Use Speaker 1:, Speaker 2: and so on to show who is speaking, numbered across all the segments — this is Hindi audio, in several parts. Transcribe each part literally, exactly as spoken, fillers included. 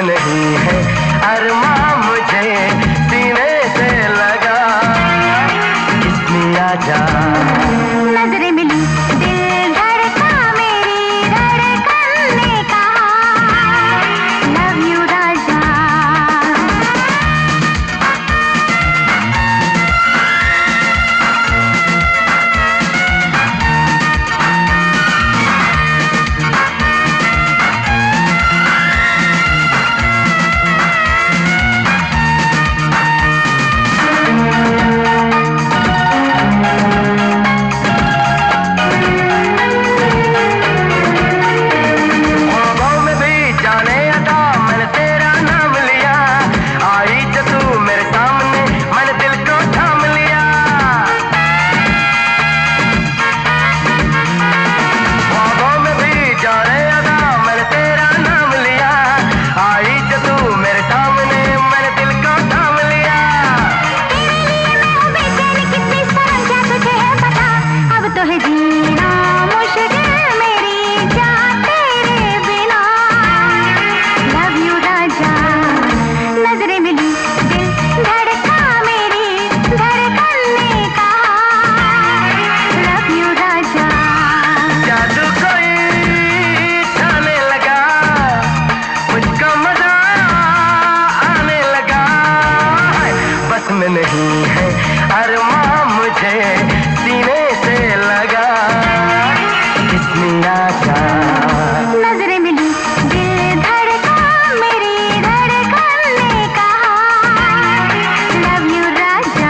Speaker 1: नहीं है अरमां मुझे सीने से लगा, किसने आजा
Speaker 2: नजरें मिली दिल धड़का मेरी धड़कन ने कहा लव यू राजा।
Speaker 1: नहीं है अरमां मुझे सीने से लगा, किसने आजा
Speaker 2: नजरें मिली दिल धड़का मेरी धड़कन ने कहा लव यू राजा।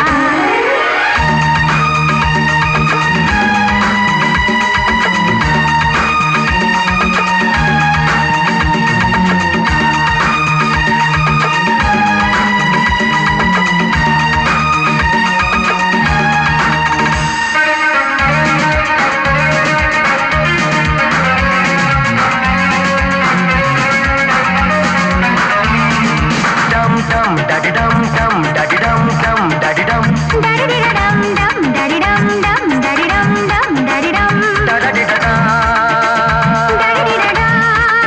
Speaker 1: daddy dum dum daddy dum dum daddy dum
Speaker 2: daddy dum dum daddy dum dum daddy dum dum daddy dum
Speaker 1: daddy da da
Speaker 2: daddy da da।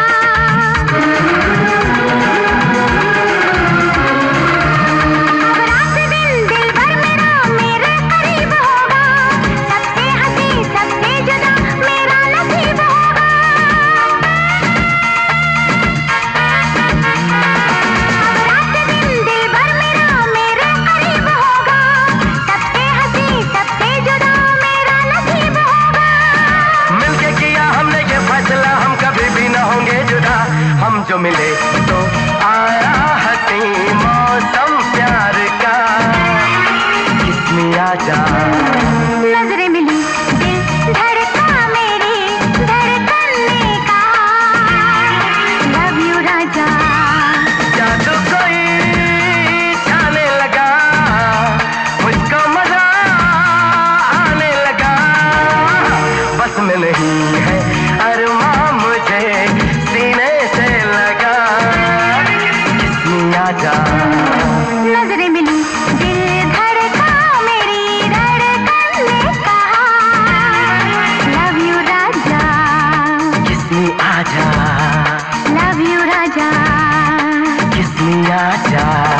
Speaker 2: अब रात दिन दिल भर मेरा मेरे करीब होगा, सबसे हंसी सबसे जुदा मेरा नसीब होगा।
Speaker 1: हम जो मिले तो आया हसी मौसम प्यार का, किसने आजा
Speaker 2: नजरें मिली दिल धड़का मेरी धड़कन ने कहा लव यू राजा।
Speaker 1: जादू कोई छाने लगा, मुझको मजा आने लगा, बस में नहीं है अरमां मुझे सीने से लगा, किसने आजा
Speaker 2: नजरें मिली दिल धड़का मेरी धड़कन ने कहा लव यू राजा,
Speaker 1: किसने आजा
Speaker 2: लव यू राजा,
Speaker 1: किसने आजा।